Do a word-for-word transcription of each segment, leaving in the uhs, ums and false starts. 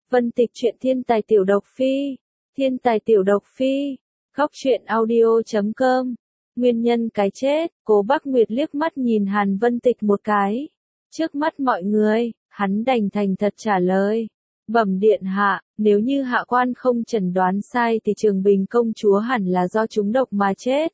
Vân Tịch truyện thiên tài tiểu độc phi, thiên tài tiểu độc phi, góc truyện audio chấm com. Nguyên nhân cái chết, Cố Bắc Nguyệt liếc mắt nhìn Hàn Vân Tịch một cái. Trước mắt mọi người, hắn đành thành thật trả lời. Bẩm điện hạ, nếu như hạ quan không chẩn đoán sai thì Trường Bình công chúa hẳn là do trúng độc mà chết.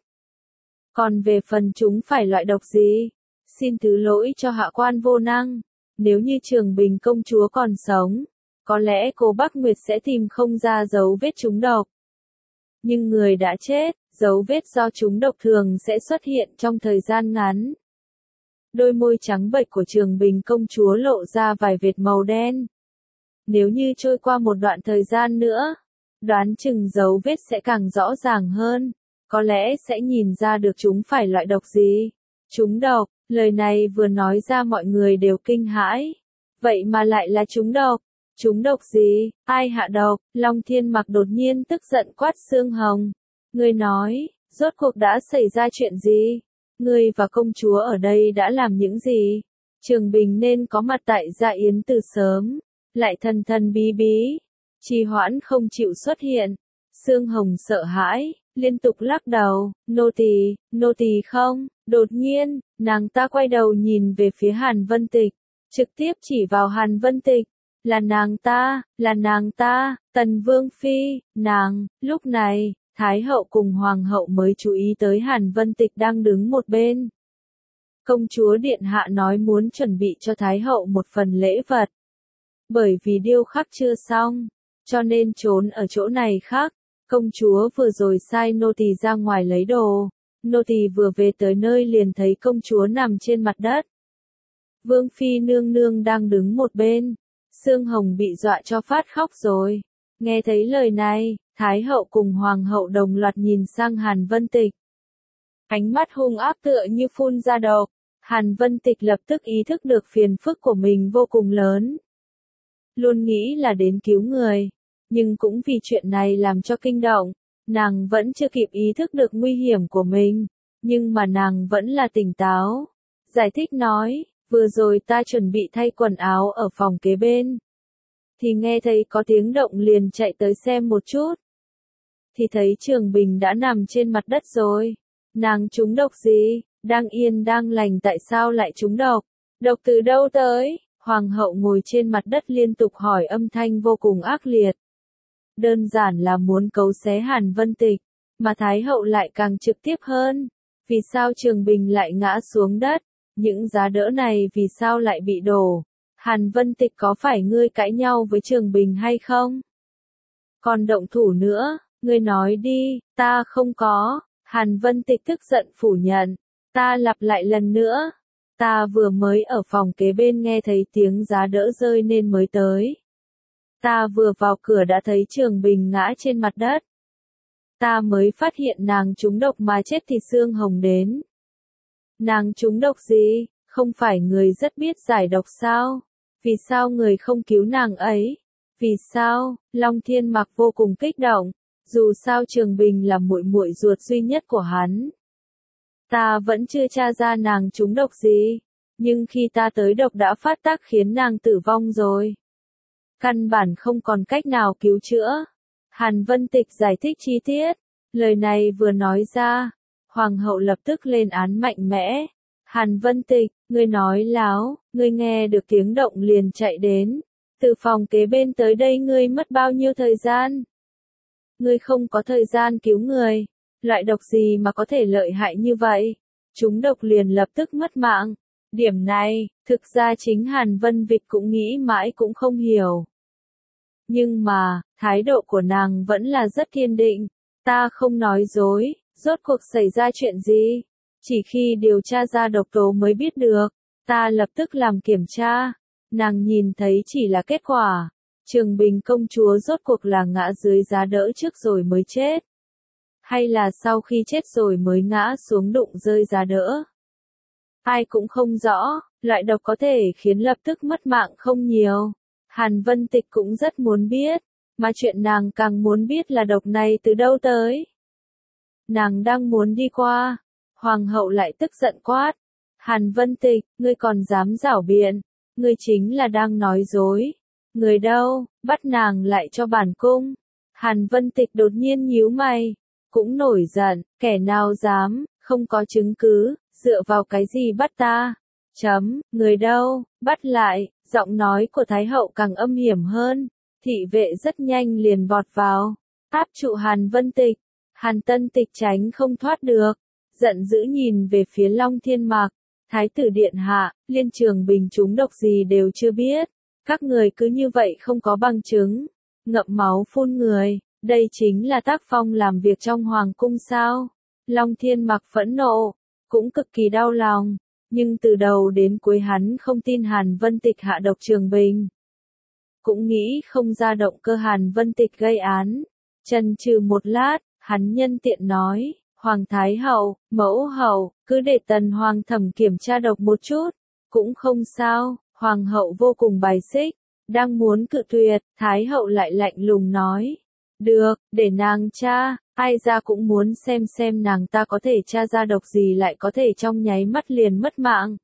Còn về phần chúng phải loại độc gì? Xin thứ lỗi cho hạ quan vô năng. Nếu như Trường Bình công chúa còn sống, có lẽ Cố Bắc Nguyệt sẽ tìm không ra dấu vết trúng độc. Nhưng người đã chết, dấu vết do trúng độc thường sẽ xuất hiện trong thời gian ngắn. Đôi môi trắng bệch của Trường Bình công chúa lộ ra vài vệt màu đen. Nếu như trôi qua một đoạn thời gian nữa, đoán chừng dấu vết sẽ càng rõ ràng hơn, có lẽ sẽ nhìn ra được chúng phải loại độc gì. Trúng độc, lời này vừa nói ra mọi người đều kinh hãi. Vậy mà lại là trúng độc. Trúng độc gì? Ai hạ độc? Long Thiên Mặc đột nhiên tức giận quát Sương Hồng. Ngươi nói, rốt cuộc đã xảy ra chuyện gì? Ngươi và công chúa ở đây đã làm những gì? Trường Bình nên có mặt tại Dạ Yến từ sớm, lại thần thần bí bí, trì hoãn không chịu xuất hiện. Sương Hồng sợ hãi, liên tục lắc đầu, nô tỳ, nô tỳ không. Đột nhiên, nàng ta quay đầu nhìn về phía Hàn Vân Tịch, trực tiếp chỉ vào Hàn Vân Tịch. Là nàng ta, là nàng ta, Tần Vương Phi, nàng. Lúc này, Thái hậu cùng Hoàng hậu mới chú ý tới Hàn Vân Tịch đang đứng một bên. Công chúa Điện Hạ nói muốn chuẩn bị cho Thái hậu một phần lễ vật. Bởi vì điêu khắc chưa xong, cho nên trốn ở chỗ này khác. Công chúa vừa rồi sai nô tỳ ra ngoài lấy đồ. Nô tỳ vừa về tới nơi liền thấy công chúa nằm trên mặt đất. Vương Phi nương nương đang đứng một bên. Sương Hồng bị dọa cho phát khóc rồi. Nghe thấy lời này, Thái hậu cùng Hoàng hậu đồng loạt nhìn sang Hàn Vân Tịch. Ánh mắt hung ác tựa như phun ra độc. Hàn Vân Tịch lập tức ý thức được phiền phức của mình vô cùng lớn. Luôn nghĩ là đến cứu người, nhưng cũng vì chuyện này làm cho kinh động. Nàng vẫn chưa kịp ý thức được nguy hiểm của mình, nhưng mà nàng vẫn là tỉnh táo. Giải thích nói, vừa rồi ta chuẩn bị thay quần áo ở phòng kế bên. Thì nghe thấy có tiếng động liền chạy tới xem một chút. Thì thấy Trường Bình đã nằm trên mặt đất rồi. Nàng trúng độc gì? Đang yên đang lành tại sao lại trúng độc? Độc từ đâu tới? Hoàng hậu ngồi trên mặt đất liên tục hỏi âm thanh vô cùng ác liệt. Đơn giản là muốn cấu xé Hàn Vân Tịch, mà Thái hậu lại càng trực tiếp hơn. Vì sao Trường Bình lại ngã xuống đất? Những giá đỡ này vì sao lại bị đổ? Hàn Vân Tịch có phải ngươi cãi nhau với Trường Bình hay không? Còn động thủ nữa, ngươi nói đi, ta không có. Hàn Vân Tịch tức giận phủ nhận. Ta lặp lại lần nữa. Ta vừa mới ở phòng kế bên nghe thấy tiếng giá đỡ rơi nên mới tới. Ta vừa vào cửa đã thấy Trường Bình ngã trên mặt đất. Ta mới phát hiện nàng trúng độc mà chết thì Sương Hồng đến. Nàng trúng độc gì? Không phải người rất biết giải độc sao? Vì sao người không cứu nàng ấy? Vì sao? Long Thiên Mặc vô cùng kích động. Dù sao Trường Bình là muội muội ruột duy nhất của hắn. Ta vẫn chưa tra ra nàng trúng độc gì. Nhưng khi ta tới độc đã phát tác khiến nàng tử vong rồi. Căn bản không còn cách nào cứu chữa. Hàn Vân Tịch giải thích chi tiết. Lời này vừa nói ra, Hoàng hậu lập tức lên án mạnh mẽ. Hàn Vân Tịch, ngươi nói láo, ngươi nghe được tiếng động liền chạy đến. Từ phòng kế bên tới đây ngươi mất bao nhiêu thời gian? Ngươi không có thời gian cứu người. Loại độc gì mà có thể lợi hại như vậy? Trúng độc liền lập tức mất mạng. Điểm này, thực ra chính Hàn Vân Tịch cũng nghĩ mãi cũng không hiểu. Nhưng mà, thái độ của nàng vẫn là rất kiên định. Ta không nói dối, rốt cuộc xảy ra chuyện gì? Chỉ khi điều tra ra độc tố mới biết được. Ta lập tức làm kiểm tra. Nàng nhìn thấy chỉ là kết quả. Trường Bình công chúa rốt cuộc là ngã dưới giá đỡ trước rồi mới chết. Hay là sau khi chết rồi mới ngã xuống đụng rơi giá đỡ? Ai cũng không rõ, loại độc có thể khiến lập tức mất mạng không nhiều. Hàn Vân Tịch cũng rất muốn biết, mà chuyện nàng càng muốn biết là độc này từ đâu tới. Nàng đang muốn đi qua, Hoàng hậu lại tức giận quát. Hàn Vân Tịch, ngươi còn dám giảo biện, ngươi chính là đang nói dối. Người đâu, bắt nàng lại cho bản cung. Hàn Vân Tịch đột nhiên nhíu mày, cũng nổi giận, kẻ nào dám, không có chứng cứ, dựa vào cái gì bắt ta? Chấm, người đâu, bắt lại, giọng nói của Thái hậu càng âm hiểm hơn, thị vệ rất nhanh liền vọt vào, áp trụ Hàn Vân Tịch, Hàn Tân Tịch tránh không thoát được, giận dữ nhìn về phía Long Thiên Mạc, Thái tử điện hạ, Liên Trường Bình trúng độc gì đều chưa biết, các người cứ như vậy không có bằng chứng, ngậm máu phun người, đây chính là tác phong làm việc trong hoàng cung sao? Long Thiên Mạc phẫn nộ, cũng cực kỳ đau lòng, nhưng từ đầu đến cuối hắn không tin Hàn Vân Tịch hạ độc Trường Bình. Cũng nghĩ không ra động cơ Hàn Vân Tịch gây án. Chần chừ một lát, hắn nhân tiện nói, Hoàng Thái Hậu, Mẫu Hậu, cứ để Tần Hoàng thẩm kiểm tra độc một chút, cũng không sao, Hoàng Hậu vô cùng bài xích, đang muốn cự tuyệt, Thái Hậu lại lạnh lùng nói, được, để nàng tra, ai ra cũng muốn xem xem nàng ta có thể tra ra độc gì lại có thể trong nháy mắt liền mất mạng.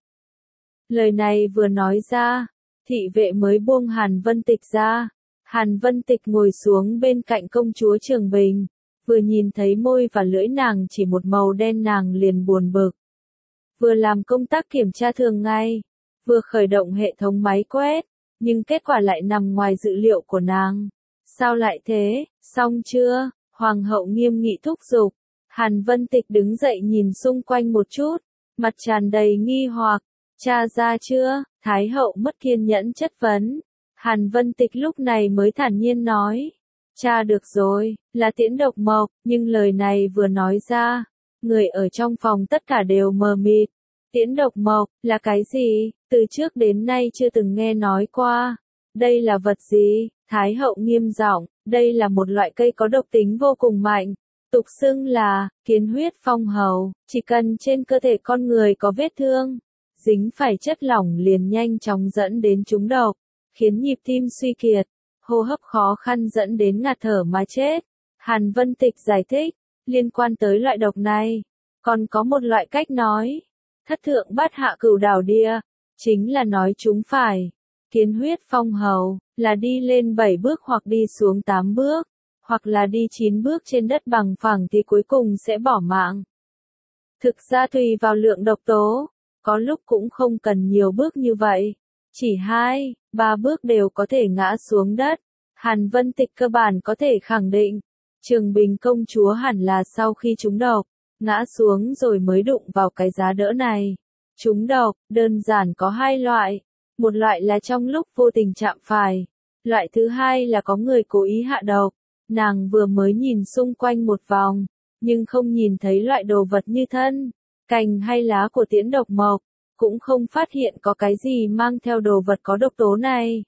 Lời này vừa nói ra, thị vệ mới buông Hàn Vân Tịch ra. Hàn Vân Tịch ngồi xuống bên cạnh công chúa Trường Bình, vừa nhìn thấy môi và lưỡi nàng chỉ một màu đen nàng liền buồn bực. Vừa làm công tác kiểm tra thường ngày, vừa khởi động hệ thống máy quét, nhưng kết quả lại nằm ngoài dự liệu của nàng. Sao lại thế, xong chưa? Hoàng hậu nghiêm nghị thúc giục. Hàn Vân Tịch đứng dậy nhìn xung quanh một chút, mặt tràn đầy nghi hoặc, tra ra chưa? Thái hậu mất kiên nhẫn chất vấn. Hàn Vân Tịch lúc này mới thản nhiên nói, tra được rồi, là tiễn độc mộc, nhưng lời này vừa nói ra, người ở trong phòng tất cả đều mờ mịt. Tiễn độc mộc, là cái gì? Từ trước đến nay chưa từng nghe nói qua. Đây là vật gì? Thái hậu nghiêm giọng, đây là một loại cây có độc tính vô cùng mạnh, tục xưng là kiến huyết phong hầu, chỉ cần trên cơ thể con người có vết thương, dính phải chất lỏng liền nhanh chóng dẫn đến trúng độc, khiến nhịp tim suy kiệt, hô hấp khó khăn dẫn đến ngạt thở mà chết. Hàn Vân Tịch giải thích, liên quan tới loại độc này, còn có một loại cách nói, thất thượng bát hạ cửu đảo địa, chính là nói chúng phải. Kiến huyết phong hầu, là đi lên bảy bước hoặc đi xuống tám bước, hoặc là đi chín bước trên đất bằng phẳng thì cuối cùng sẽ bỏ mạng. Thực ra tùy vào lượng độc tố, có lúc cũng không cần nhiều bước như vậy, chỉ hai, ba bước đều có thể ngã xuống đất. Hàn Vân Tịch cơ bản có thể khẳng định, Trường Bình công chúa hẳn là sau khi trúng độc, ngã xuống rồi mới đụng vào cái giá đỡ này. Trúng độc, đơn giản có hai loại. Một loại là trong lúc vô tình chạm phải, loại thứ hai là có người cố ý hạ độc. Nàng vừa mới nhìn xung quanh một vòng, nhưng không nhìn thấy loại đồ vật như thân, cành hay lá của tiễn độc mộc, cũng không phát hiện có cái gì mang theo đồ vật có độc tố này.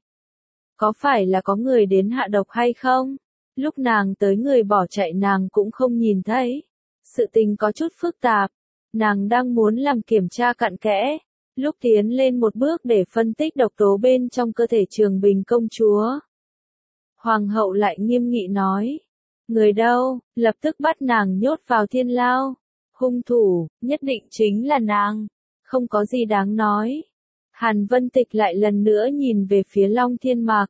Có phải là có người đến hạ độc hay không? Lúc nàng tới người bỏ chạy nàng cũng không nhìn thấy. Sự tình có chút phức tạp, nàng đang muốn làm kiểm tra cặn kẽ. Lúc tiến lên một bước để phân tích độc tố bên trong cơ thể Trường Bình công chúa. Hoàng hậu lại nghiêm nghị nói, người đâu, lập tức bắt nàng nhốt vào thiên lao. Hung thủ, nhất định chính là nàng, không có gì đáng nói. Hàn Vân Tịch lại lần nữa nhìn về phía Long Thiên Mạc.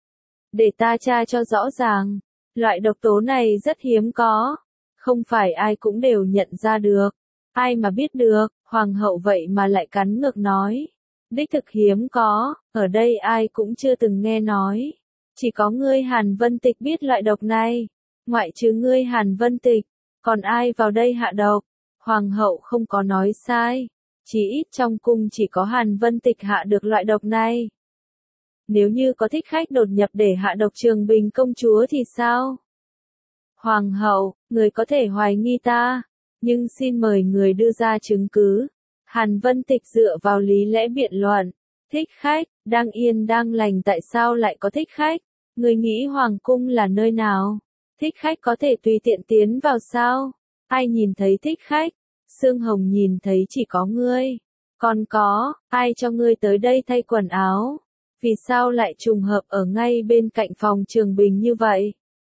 Để ta tra cho rõ ràng, loại độc tố này rất hiếm có, không phải ai cũng đều nhận ra được. Ai mà biết được, hoàng hậu vậy mà lại cắn ngược nói. Đích thực hiếm có, ở đây ai cũng chưa từng nghe nói. Chỉ có ngươi Hàn Vân Tịch biết loại độc này. Ngoại trừ ngươi Hàn Vân Tịch, còn ai vào đây hạ độc? Hoàng hậu không có nói sai. Chỉ ít trong cung chỉ có Hàn Vân Tịch hạ được loại độc này. Nếu như có thích khách đột nhập để hạ độc Trường Bình công chúa thì sao? Hoàng hậu, người có thể hoài nghi ta. Nhưng xin mời người đưa ra chứng cứ. Hàn Vân Tịch dựa vào lý lẽ biện luận. Thích khách, đang yên đang lành tại sao lại có thích khách? Người nghĩ hoàng cung là nơi nào? Thích khách có thể tùy tiện tiến vào sao? Ai nhìn thấy thích khách? Sương Hồng nhìn thấy chỉ có ngươi. Còn có, ai cho ngươi tới đây thay quần áo? Vì sao lại trùng hợp ở ngay bên cạnh phòng Trường Bình như vậy?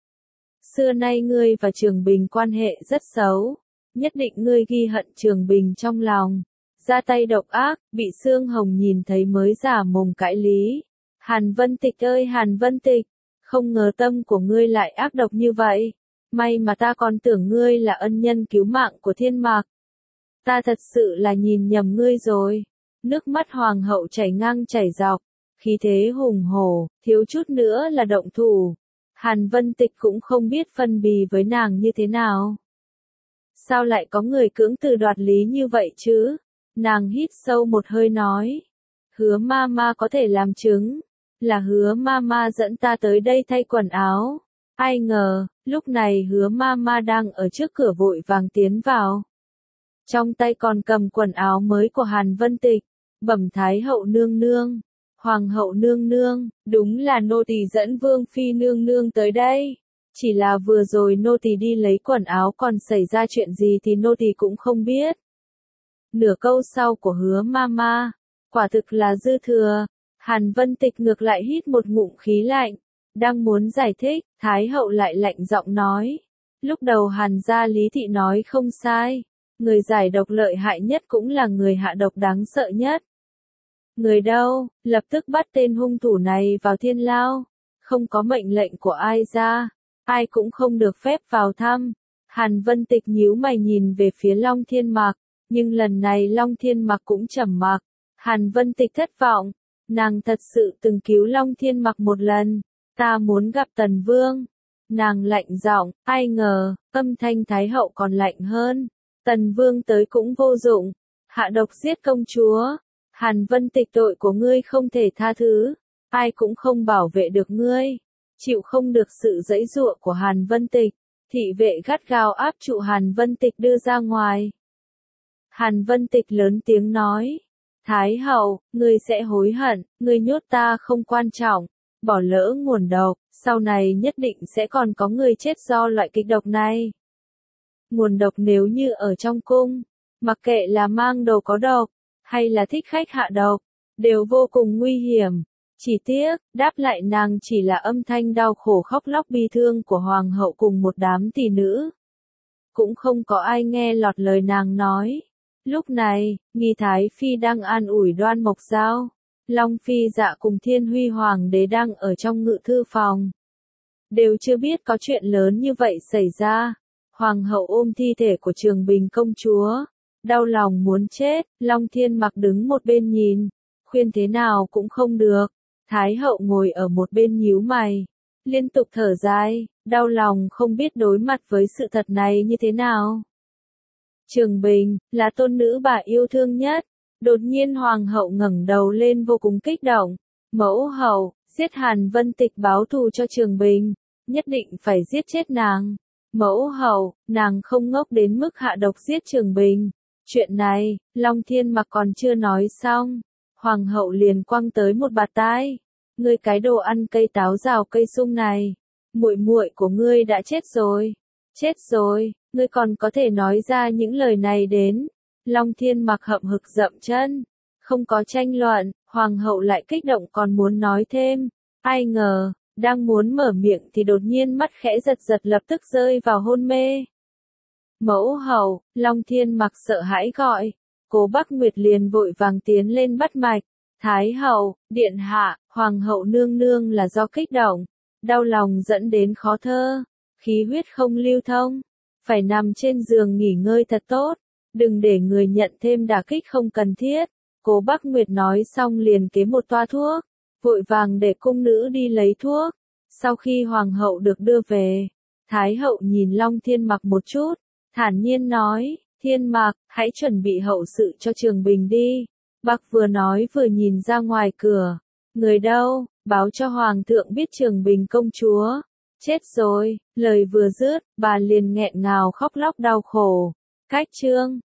Xưa nay ngươi và Trường Bình quan hệ rất xấu. Nhất định ngươi ghi hận Trường Bình trong lòng. Ra tay độc ác, bị Sương Hồng nhìn thấy mới giả mồm cãi lý. Hàn Vân Tịch ơi Hàn Vân Tịch, không ngờ tâm của ngươi lại ác độc như vậy. May mà ta còn tưởng ngươi là ân nhân cứu mạng của thiên mạc. Ta thật sự là nhìn nhầm ngươi rồi. Nước mắt hoàng hậu chảy ngang chảy dọc, khí thế hùng hổ, thiếu chút nữa là động thủ. Hàn Vân Tịch cũng không biết phân bì với nàng như thế nào. Sao lại có người cưỡng từ đoạt lý như vậy chứ? Nàng hít sâu một hơi nói. Hứa ma ma có thể làm chứng. Là hứa ma ma dẫn ta tới đây thay quần áo. Ai ngờ, lúc này hứa ma ma đang ở trước cửa vội vàng tiến vào. Trong tay còn cầm quần áo mới của Hàn Vân Tịch. Bẩm Thái hậu nương nương. Hoàng hậu nương nương, đúng là nô tỳ dẫn Vương Phi nương nương tới đây. Chỉ là vừa rồi nô tỳ đi lấy quần áo còn xảy ra chuyện gì thì nô tỳ cũng không biết. Nửa câu sau của hứa mama, quả thực là dư thừa. Hàn Vân Tịch ngược lại hít một ngụm khí lạnh, đang muốn giải thích, Thái hậu lại lạnh giọng nói. Lúc đầu Hàn gia Lý Thị nói không sai, người giải độc lợi hại nhất cũng là người hạ độc đáng sợ nhất. Người đâu, lập tức bắt tên hung thủ này vào thiên lao, không có mệnh lệnh của ai ra, ai cũng không được phép vào thăm. Hàn Vân Tịch nhíu mày nhìn về phía Long Thiên Mạc, nhưng lần này Long Thiên Mạc cũng trầm mặc. Hàn Vân Tịch thất vọng, nàng thật sự từng cứu Long Thiên Mạc một lần, ta muốn gặp Tần Vương. Nàng lạnh giọng, ai ngờ, âm thanh Thái hậu còn lạnh hơn, Tần Vương tới cũng vô dụng, hạ độc giết công chúa. Hàn Vân Tịch tội của ngươi không thể tha thứ, ai cũng không bảo vệ được ngươi. Chịu không được sự giãy giụa của Hàn Vân Tịch, thị vệ gắt gao áp trụ Hàn Vân Tịch đưa ra ngoài. Hàn Vân Tịch lớn tiếng nói, Thái hậu, ngươi sẽ hối hận, ngươi nhốt ta không quan trọng, bỏ lỡ nguồn độc, sau này nhất định sẽ còn có người chết do loại kịch độc này. Nguồn độc nếu như ở trong cung, mặc kệ là mang đồ có độc, hay là thích khách hạ độc, đều vô cùng nguy hiểm. Chỉ tiếc, đáp lại nàng chỉ là âm thanh đau khổ khóc lóc bi thương của hoàng hậu cùng một đám tỷ nữ. Cũng không có ai nghe lọt lời nàng nói. Lúc này, Nghi Thái Phi đang an ủi Đoan Mộc Giao. Long Phi Dạ cùng Thiên Huy Hoàng đế đang ở trong ngự thư phòng. Đều chưa biết có chuyện lớn như vậy xảy ra. Hoàng hậu ôm thi thể của Trường Bình công chúa. Đau lòng muốn chết, Long Thiên Mặc đứng một bên nhìn. Khuyên thế nào cũng không được. Thái hậu ngồi ở một bên nhíu mày. Liên tục thở dài, đau lòng không biết đối mặt với sự thật này như thế nào. Trường Bình, là tôn nữ bà yêu thương nhất. Đột nhiên hoàng hậu ngẩng đầu lên vô cùng kích động. Mẫu hậu, giết Hàn Vân Tịch báo thù cho Trường Bình. Nhất định phải giết chết nàng. Mẫu hậu, nàng không ngốc đến mức hạ độc giết Trường Bình. Chuyện này, Long Thiên Mặc còn chưa nói xong. Hoàng hậu liền quăng tới một bạt tai. Ngươi cái đồ ăn cây táo rào cây sung này. Muội muội của ngươi đã chết rồi. Chết rồi, ngươi còn có thể nói ra những lời này đến. Long Thiên Mặc hậm hực dậm chân. Không có tranh luận, hoàng hậu lại kích động còn muốn nói thêm. Ai ngờ, đang muốn mở miệng thì đột nhiên mắt khẽ giật giật lập tức rơi vào hôn mê. Mẫu hậu, Long Thiên Mặc sợ hãi gọi. Cố Bắc Nguyệt liền vội vàng tiến lên bắt mạch. Thái hậu, điện hạ, hoàng hậu nương nương là do kích động, đau lòng dẫn đến khó thơ, khí huyết không lưu thông, phải nằm trên giường nghỉ ngơi thật tốt, đừng để người nhận thêm đả kích không cần thiết. Cố Bắc Nguyệt nói xong liền kế một toa thuốc, vội vàng để cung nữ đi lấy thuốc. Sau khi hoàng hậu được đưa về, Thái hậu nhìn Long Thiên Mặc một chút, thản nhiên nói, Thiên Mặc, hãy chuẩn bị hậu sự cho Trường Bình đi. Bác vừa nói vừa nhìn ra ngoài cửa. Người đâu, báo cho hoàng thượng biết Trường Bình công chúa. Chết rồi, lời vừa dứt, bà liền nghẹn ngào khóc lóc đau khổ. Cách chương.